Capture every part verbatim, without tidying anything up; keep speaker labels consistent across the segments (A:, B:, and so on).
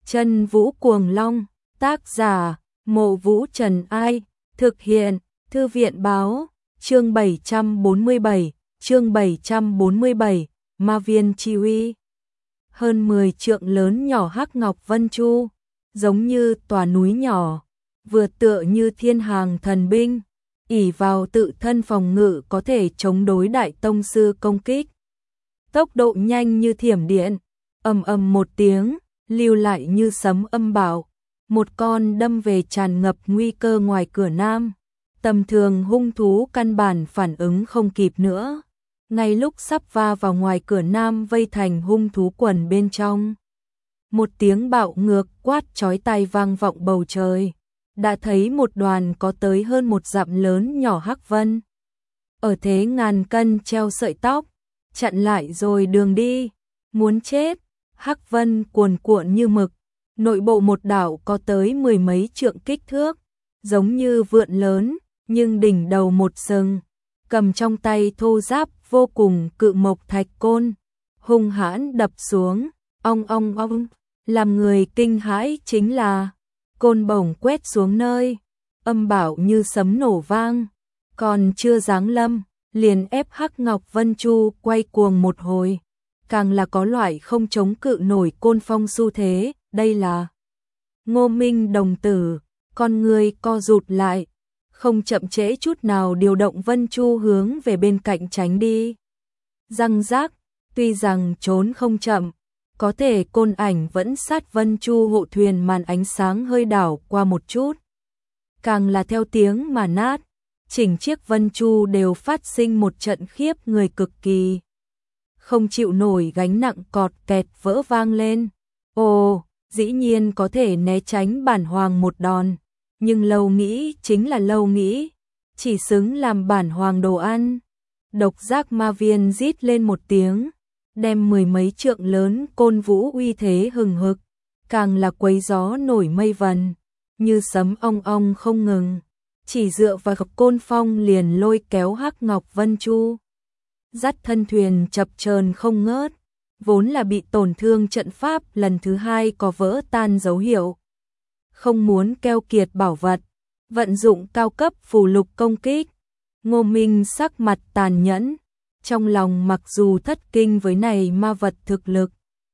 A: Chân Vũ Cuồng Long, tác giả, Mộ Vũ Trần Ai, thực hiện, Thư viện báo, chương bảy trăm bốn mươi bảy, chương bảy trăm bốn mươi bảy, Ma Viên Chi Uy. Hơn mười trượng lớn nhỏ hắc ngọc vân chu, giống như tòa núi nhỏ, vừa tựa như thiên hàng thần binh, ỷ vào tự thân phòng ngự có thể chống đối đại tông sư công kích. Tốc độ nhanh như thiểm điện, ầm ầm một tiếng, lưu lại như sấm âm bạo, một con đâm về tràn ngập nguy cơ ngoài cửa nam. Tầm thường hung thú căn bản phản ứng không kịp nữa, ngay lúc sắp va vào ngoài cửa nam vây thành hung thú quần bên trong. Một tiếng bạo ngược quát chói tai vang vọng bầu trời, đã thấy một đoàn có tới hơn một dặm lớn nhỏ hắc vân. Ở thế ngàn cân treo sợi tóc, chặn lại rồi đường đi, muốn chết. Hắc vân cuồn cuộn như mực, nội bộ một đảo có tới mười mấy trượng kích thước, giống như vượn lớn, nhưng đỉnh đầu một sừng, cầm trong tay thô giáp vô cùng cự mộc thạch côn, hung hãn đập xuống, ong ong ong, làm người kinh hãi chính là côn bổng quét xuống nơi, âm bạo như sấm nổ vang, còn chưa giáng lâm, liền ép hắc ngọc vân chu quay cuồng một hồi. Càng là có loại không chống cự nổi côn phong xu thế, đây là Ngô Minh đồng tử, con người co rụt lại, không chậm trễ chút nào điều động vân chu hướng về bên cạnh tránh đi. Răng rác, tuy rằng trốn không chậm, có thể côn ảnh vẫn sát vân chu hộ thuyền màn ánh sáng hơi đảo qua một chút. Càng là theo tiếng mà nát, chỉnh chiếc vân chu đều phát sinh một trận khiếp người cực kỳ. Không chịu nổi gánh nặng cọt kẹt vỡ vang lên. Ồ, dĩ nhiên có thể né tránh bản hoàng một đòn, nhưng lâu nghĩ chính là lâu nghĩ, chỉ xứng làm bản hoàng đồ ăn. Độc giác ma viên rít lên một tiếng, đem mười mấy trượng lớn côn vũ uy thế hừng hực, càng là quấy gió nổi mây vần, như sấm ong ong không ngừng, chỉ dựa vào côn phong liền lôi kéo hắc ngọc vân chu. Dắt thân thuyền chập chờn không ngớt, vốn là bị tổn thương trận pháp lần thứ hai có vỡ tan dấu hiệu. Không muốn keo kiệt bảo vật, vận dụng cao cấp phù lục công kích. Ngô Minh sắc mặt tàn nhẫn, trong lòng mặc dù thất kinh với này ma vật thực lực,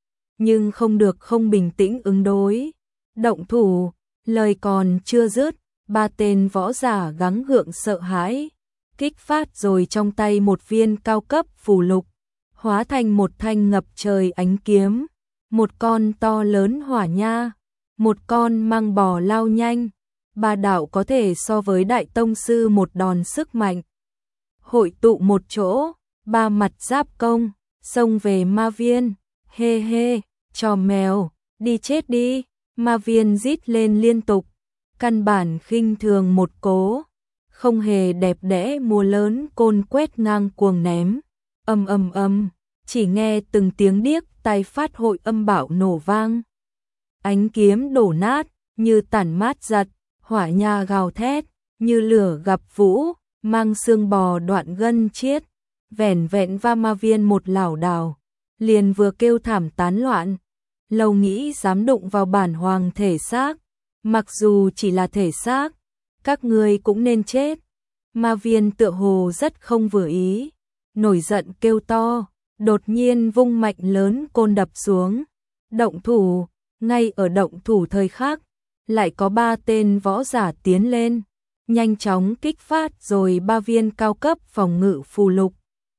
A: nhưng không được không bình tĩnh ứng đối. Động thủ, lời còn chưa dứt, ba tên võ giả gắng gượng sợ hãi. Kích phát rồi trong tay một viên cao cấp phù lục, hóa thành một thanh ngập trời ánh kiếm, một con to lớn hỏa nha, một con mang bò lao nhanh, ba đạo có thể so với đại tông sư một đòn sức mạnh. Hội tụ một chỗ, ba mặt giáp công, xông về ma viên, hê hê, trò mèo, đi chết đi, ma viên rít lên liên tục, căn bản khinh thường một cố. Không hề đẹp đẽ mùa lớn côn quét ngang cuồng ném, âm âm âm, chỉ nghe từng tiếng điếc tai phát hội âm bạo nổ vang. Ánh kiếm đổ nát, như tản mát giật, hỏa nha gào thét, như lửa gặp vũ, mang xương bò đoạn gân chiết, vẻn vẹn va ma viên một lảo đảo, liền vừa kêu thảm tán loạn. Lâu nghĩ dám đụng vào bản hoàng thể xác, mặc dù chỉ là thể xác, các ngươi cũng nên chết. Ma viên tựa hồ rất không vừa ý, nổi giận kêu to, đột nhiên vung mạnh lớn côn đập xuống. Động thủ, ngay ở động thủ thời khắc, lại có ba tên võ giả tiến lên, nhanh chóng kích phát rồi ba viên cao cấp phòng ngự phù lục.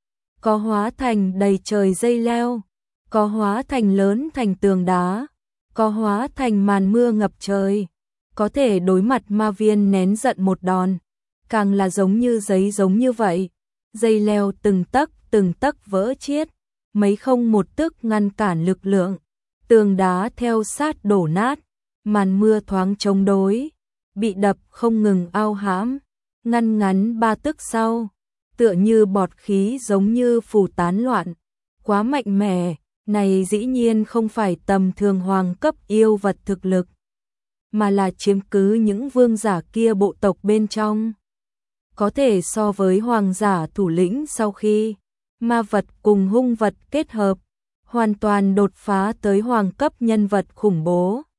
A: Có hóa thành đầy trời dây leo, có hóa thành lớn thành tường đá, có hóa thành màn mưa ngập trời. Có thể đối mặt ma viên nén giận một đòn, càng là giống như giấy giống như vậy. Dây leo từng tấc từng tấc vỡ chiết, mấy không một tức ngăn cản lực lượng. Tường đá theo sát đổ nát, màn mưa thoáng chống đối, bị đập không ngừng ao hãm. Ngăn ngắn ba tức sau, tựa như bọt khí giống như phù tán loạn. Quá mạnh mẽ, này dĩ nhiên không phải tầm thường hoàng cấp yêu vật thực lực, mà là chiếm cứ những vương giả kia bộ tộc bên trong. Có thể so với hoàng giả thủ lĩnh sau khi ma vật cùng hung vật kết hợp, hoàn toàn đột phá tới hoàng cấp nhân vật khủng bố.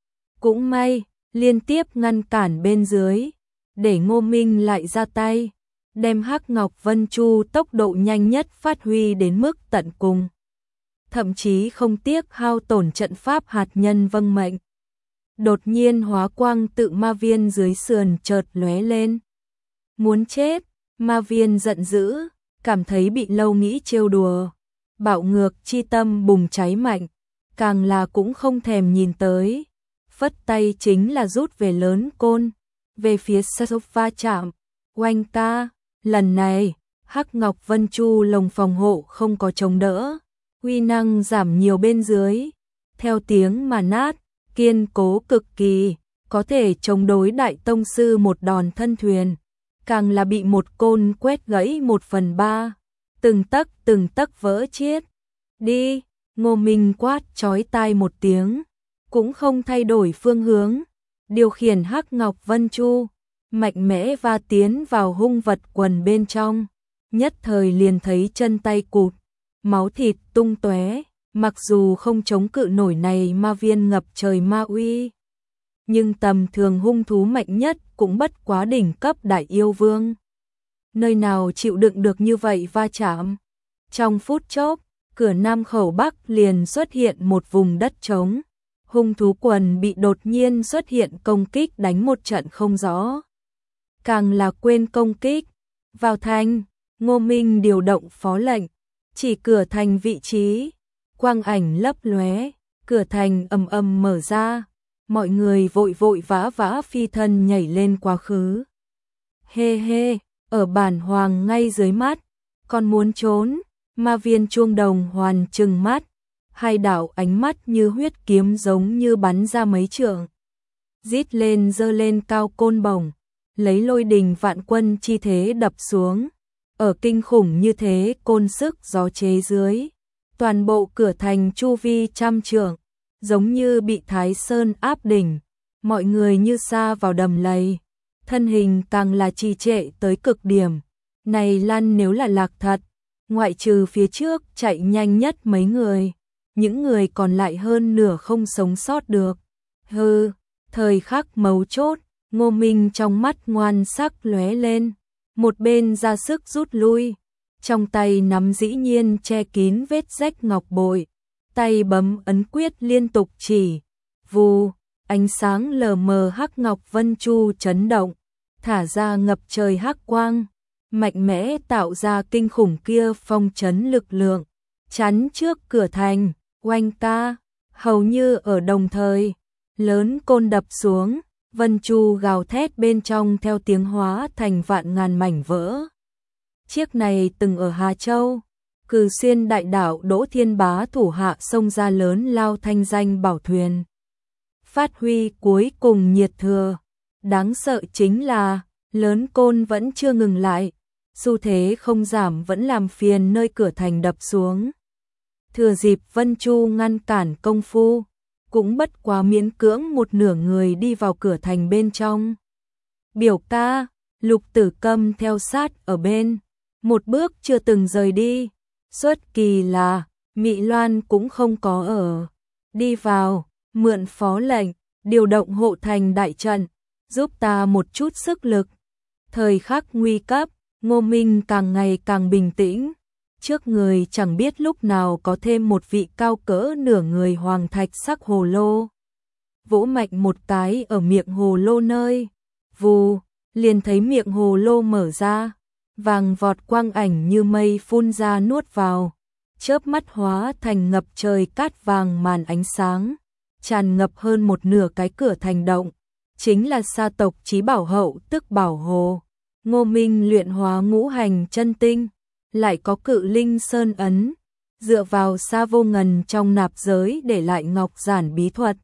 A: Cũng may, liên tiếp ngăn cản bên dưới, để Ngô Minh lại ra tay, đem Hắc Ngọc Vân Chu tốc độ nhanh nhất phát huy đến mức tận cùng. Thậm chí không tiếc hao tổn trận pháp hạt nhân vâng mệnh. Đột nhiên hóa quang tự ma viên dưới sườn chợt lóe lên. Muốn chết, ma viên giận dữ, cảm thấy bị lâu nghĩ trêu đùa. Bạo ngược chi tâm bùng cháy mạnh, càng là cũng không thèm nhìn tới. Phất tay chính là rút về lớn côn, về phía sốc va chạm. Oanh ca, lần này, Hắc Ngọc Vân Chu lồng phòng hộ không có chống đỡ, uy năng giảm nhiều bên dưới. Theo tiếng mà nát, kiên cố cực kỳ, có thể chống đối đại tông sư một đòn thân thuyền, càng là bị một côn quét gãy một phần ba, từng tấc từng tấc vỡ chiết. Đi, Ngô Minh quát chói tai một tiếng, cũng không thay đổi phương hướng, điều khiển Hắc Ngọc Vân Chu, mạnh mẽ va tiến vào hung vật quần bên trong, nhất thời liền thấy chân tay cụt, máu thịt tung tóe. Mặc dù không chống cự nổi này ma viên ngập trời ma uy, nhưng tầm thường hung thú mạnh nhất cũng bất quá đỉnh cấp đại yêu vương. Nơi nào chịu đựng được như vậy va chạm. Trong phút chốc, cửa Nam khẩu Bắc liền xuất hiện một vùng đất trống. Hung thú quần bị đột nhiên xuất hiện công kích đánh một trận không rõ. Càng là quên công kích. Vào thành, Ngô Minh điều động phó lệnh, chỉ cửa thành vị trí. Quang ảnh lấp lóe, cửa thành ầm ầm mở ra, mọi người vội vội vã vã phi thân nhảy lên quá khứ. Hê hê, ở bản hoàng ngay dưới mắt, còn muốn trốn, ma viên chuông đồng hoàn trừng mắt, hai đạo ánh mắt như huyết kiếm giống như bắn ra mấy trượng. Rít lên giơ lên cao côn bổng, lấy lôi đình vạn quân chi thế đập xuống, ở kinh khủng như thế côn sức gió chế dưới. Toàn bộ cửa thành chu vi trăm trượng, giống như bị Thái Sơn áp đỉnh, mọi người như sa vào đầm lầy, thân hình càng là trì trệ tới cực điểm. Này lăn nếu là lạc thật, ngoại trừ phía trước chạy nhanh nhất mấy người, những người còn lại hơn nửa không sống sót được. Hừ, thời khắc mấu chốt, Ngô Minh trong mắt ngoan sắc lóe lên, một bên ra sức rút lui. Trong tay nắm dĩ nhiên che kín vết rách ngọc bội, tay bấm ấn quyết liên tục chỉ, vù, ánh sáng lờ mờ Hắc Ngọc Vân Chu chấn động, thả ra ngập trời hắc quang, mạnh mẽ tạo ra kinh khủng kia phong chấn lực lượng, chắn trước cửa thành. Oanh ca, hầu như ở đồng thời, lớn côn đập xuống, Vân Chu gào thét bên trong theo tiếng hóa thành vạn ngàn mảnh vỡ. Chiếc này từng ở Hà Châu, Cừ Xuyên đại đảo Đỗ Thiên Bá thủ hạ xông ra lớn lao thanh danh bảo thuyền. Phát huy cuối cùng nhiệt thừa, đáng sợ chính là, lớn côn vẫn chưa ngừng lại, xu thế không giảm vẫn làm phiền nơi cửa thành đập xuống. Thừa dịp Vân Chu ngăn cản công phu, cũng bất quá miễn cưỡng một nửa người đi vào cửa thành bên trong. Biểu ca, Lục Tử Câm theo sát ở bên, một bước chưa từng rời đi. Xuất kỳ là, Mị Loan cũng không có ở. Đi vào, mượn phó lệnh, điều động hộ thành đại trận, giúp ta một chút sức lực. Thời khắc nguy cấp, Ngô Minh càng ngày càng bình tĩnh. Trước người chẳng biết lúc nào có thêm một vị cao cỡ nửa người hoàng thạch sắc hồ lô. Vỗ mạnh một cái ở miệng hồ lô nơi. Vù, liền thấy miệng hồ lô mở ra. Vàng vọt quang ảnh như mây phun ra nuốt vào. Chớp mắt hóa thành ngập trời cát vàng màn ánh sáng. Tràn ngập hơn một nửa cái cửa thành động. Chính là sa tộc Chí Bảo Hậu tức Bảo Hồ. Ngô Minh luyện hóa ngũ hành chân tinh. Lại có cự linh sơn ấn, dựa vào Sa Vô Ngần trong nạp giới để lại ngọc giản bí thuật.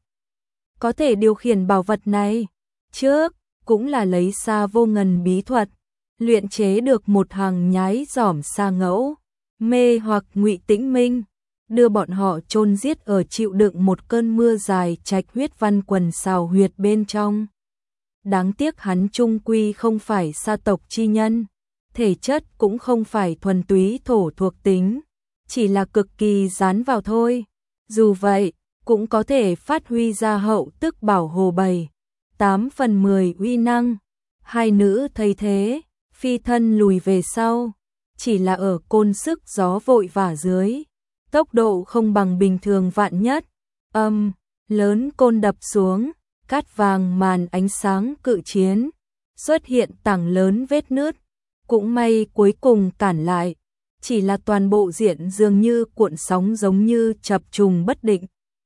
A: Có thể điều khiển bảo vật này, trước cũng là lấy Sa Vô Ngần bí thuật, luyện chế được một hàng nhái giỏm sa ngẫu, mê hoặc Ngụy Tĩnh Minh, đưa bọn họ chôn giết ở chịu đựng một cơn mưa dài trạch huyết văn quần xào huyệt bên trong. Đáng tiếc hắn chung quy không phải sa tộc chi nhân. Thể chất cũng không phải thuần túy thổ thuộc tính, chỉ là cực kỳ dán vào thôi. Dù vậy, cũng có thể phát huy ra hậu tức bảo hồ bảy, tám phần mười uy năng. Hai nữ thấy thế, phi thân lùi về sau, chỉ là ở côn sức gió vội vã dưới, tốc độ không bằng bình thường vạn nhất. Âm, lớn côn đập xuống, cát vàng màn ánh sáng cự chiến, xuất hiện tảng lớn vết nứt, cũng may cuối cùng cản lại, chỉ là toàn bộ diện dường như cuộn sóng giống như chập trùng bất định.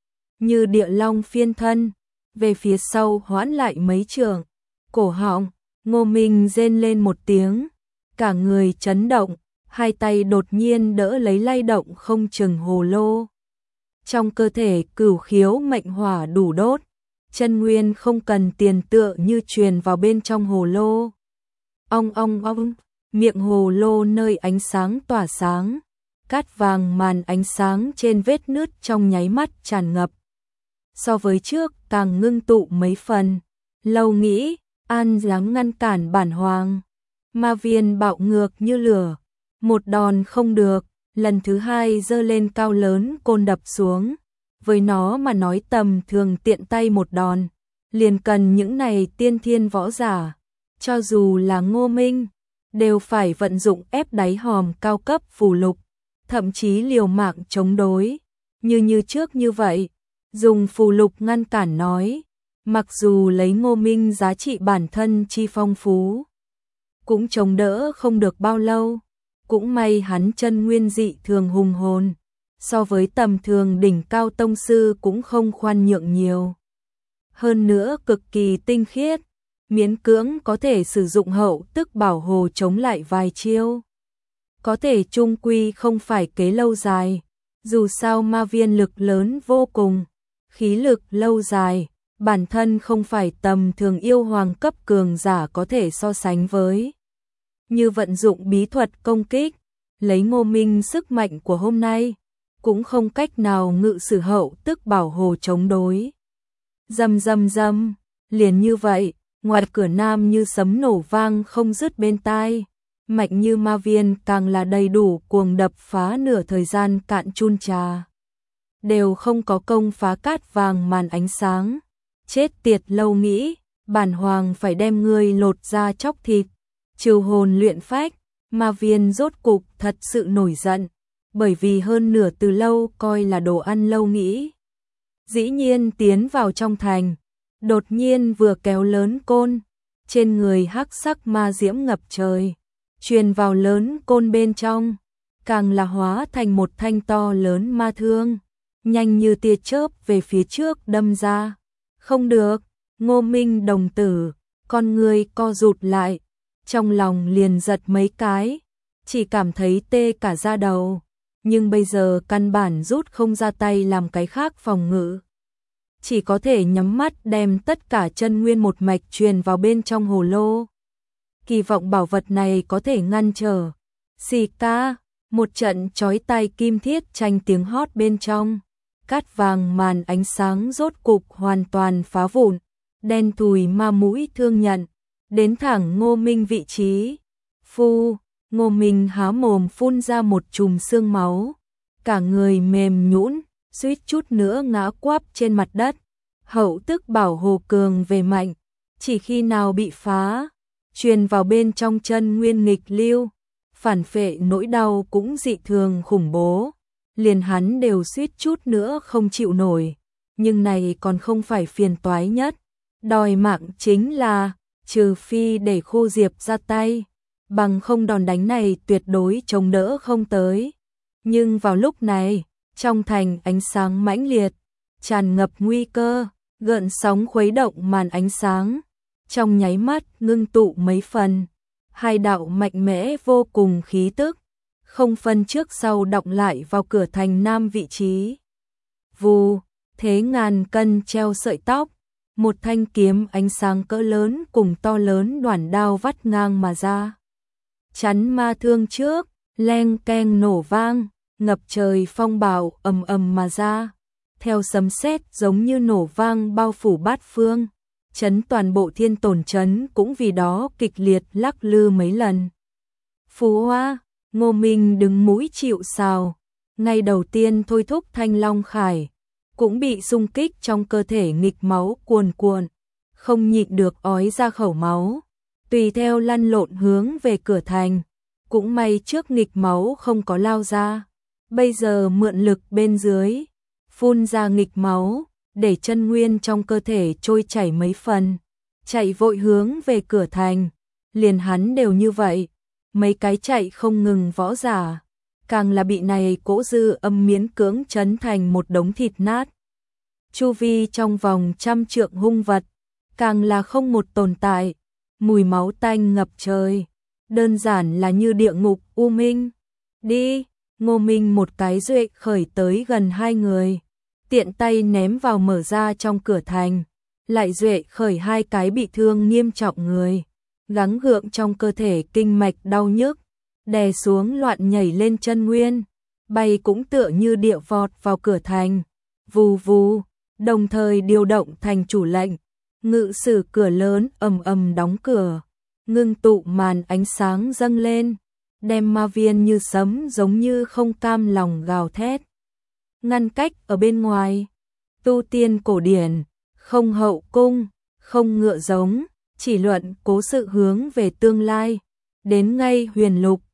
A: Như địa long phiên thân, về phía sau hoãn lại mấy trường, cổ họng, Ngô Minh rên lên một tiếng, cả người chấn động, hai tay đột nhiên đỡ lấy lay động không chừng hồ lô. Trong cơ thể cửu khiếu mệnh hỏa đủ đốt, chân nguyên không cần tiền tựa như truyền vào bên trong hồ lô. Ong ong ong, miệng hồ lô nơi ánh sáng tỏa sáng, cát vàng màn ánh sáng trên vết nứt trong nháy mắt tràn ngập. So với trước càng ngưng tụ mấy phần, Lâu nghĩ, an dáng ngăn cản bản hoàng. Ma viên bạo ngược như lửa, một đòn không được, lần thứ hai giơ lên cao lớn côn đập xuống. Với nó mà nói tầm thường tiện tay một đòn, liền cần những này tiên thiên võ giả, cho dù là Ngô Minh, đều phải vận dụng ép đáy hòm cao cấp phù lục, thậm chí liều mạng chống đối, như như trước như vậy, dùng phù lục ngăn cản nói, mặc dù lấy Ngô Minh giá trị bản thân chi phong phú, cũng chống đỡ không được bao lâu, cũng may hắn chân nguyên dị thường hùng hồn, so với tầm thường đỉnh cao tông sư cũng không khoan nhượng nhiều. Hơn nữa cực kỳ tinh khiết, miễn cưỡng có thể sử dụng hậu tức bảo hồ chống lại vài chiêu. Có thể chung quy không phải kế lâu dài, dù sao ma viên lực lớn vô cùng, khí lực lâu dài, bản thân không phải tầm thường yêu hoàng cấp cường giả có thể so sánh với. Như vận dụng bí thuật công kích, lấy Ngô Minh sức mạnh của hôm nay, cũng không cách nào ngự sử hậu tức bảo hồ chống đối. Rầm rầm rầm, liền như vậy, ngoài cửa nam như sấm nổ vang không dứt bên tai, mạnh như ma viên càng là đầy đủ cuồng đập phá nửa thời gian cạn chun trà. Đều không có công phá cát vàng màn ánh sáng. Chết tiệt Lâu nghĩ, bản hoàng phải đem ngươi lột ra chóc thịt, trừ hồn luyện phách. Ma viên rốt cục thật sự nổi giận, bởi vì hơn nửa từ Lâu coi là đồ ăn Lâu nghĩ. Dĩ nhiên tiến vào trong thành, đột nhiên vừa kéo lớn côn, trên người hắc sắc ma diễm ngập trời, truyền vào lớn côn bên trong, càng là hóa thành một thanh to lớn ma thương, nhanh như tia chớp về phía trước đâm ra. Không được, Ngô Minh đồng tử, con người co rụt lại, trong lòng liền giật mấy cái, chỉ cảm thấy tê cả da đầu, nhưng bây giờ căn bản rút không ra tay làm cái khác phòng ngự. Chỉ có thể nhắm mắt đem tất cả chân nguyên một mạch truyền vào bên trong hồ lô. Kỳ vọng bảo vật này có thể ngăn trở. Xì ca, một trận chói tai kim thiết tranh tiếng hót bên trong. Cát vàng màn ánh sáng rốt cục hoàn toàn phá vụn, đen thùi ma mũi thương nhận, đến thẳng Ngô Minh vị trí. Phu, Ngô Minh há mồm phun ra một chùm xương máu, cả người mềm nhũn, suýt chút nữa ngã quắp trên mặt đất. Hậu tức bảo hồ cường về mạnh, chỉ khi nào bị phá, truyền vào bên trong chân nguyên nghịch lưu, phản phệ nỗi đau cũng dị thường khủng bố. Liền hắn đều suýt chút nữa không chịu nổi, nhưng này còn không phải phiền toái nhất, đòi mạng chính là, trừ phi để Khô Diệp ra tay, bằng không đòn đánh này tuyệt đối chống đỡ không tới. Nhưng vào lúc này, trong thành ánh sáng mãnh liệt, tràn ngập nguy cơ, gợn sóng khuấy động màn ánh sáng, trong nháy mắt ngưng tụ mấy phần, hai đạo mạnh mẽ vô cùng khí tức, không phân trước sau đọng lại vào cửa thành nam vị trí. Vù, thế ngàn cân treo sợi tóc, một thanh kiếm ánh sáng cỡ lớn cùng to lớn đoản đao vắt ngang mà ra. Chắn ma thương trước, leng keng nổ vang, ngập trời phong bạo ầm ầm mà ra. Theo sấm sét giống như nổ vang bao phủ bát phương, chấn toàn bộ thiên tồn chấn cũng vì đó kịch liệt lắc lư mấy lần. Phú Hoa, Ngô Minh đứng mũi chịu sào, ngay đầu tiên thôi thúc Thanh Long Khải, cũng bị xung kích trong cơ thể nghịch máu cuồn cuộn, không nhịn được ói ra khẩu máu, tùy theo lăn lộn hướng về cửa thành. Cũng may trước nghịch máu không có lao ra, bây giờ mượn lực bên dưới, phun ra nghịch máu, để chân nguyên trong cơ thể trôi chảy mấy phần, chạy vội hướng về cửa thành. Liền hắn đều như vậy, mấy cái chạy không ngừng võ giả, càng là bị này cỗ dư âm miễn cưỡng chấn thành một đống thịt nát. Chu vi trong vòng trăm trượng hung vật, càng là không một tồn tại, mùi máu tanh ngập trời, đơn giản là như địa ngục u minh. Đi, Ngô Minh một cái duệ khởi tới gần hai người, tiện tay ném vào mở ra trong cửa thành, lại duệ khởi hai cái bị thương nghiêm trọng người, gắng gượng trong cơ thể kinh mạch đau nhức, đè xuống loạn nhảy lên chân nguyên, bay cũng tựa như địa vọt vào cửa thành, vù vù, đồng thời điều động thành chủ lệnh, ngự sử cửa lớn ầm ầm đóng cửa, ngưng tụ màn ánh sáng dâng lên, đem ma viên như sấm giống như không cam lòng gào thét, ngăn cách ở bên ngoài. Tu tiên cổ điển, không hậu cung, không ngựa giống, chỉ luận cố sự hướng về tương lai, đến ngay huyền lục,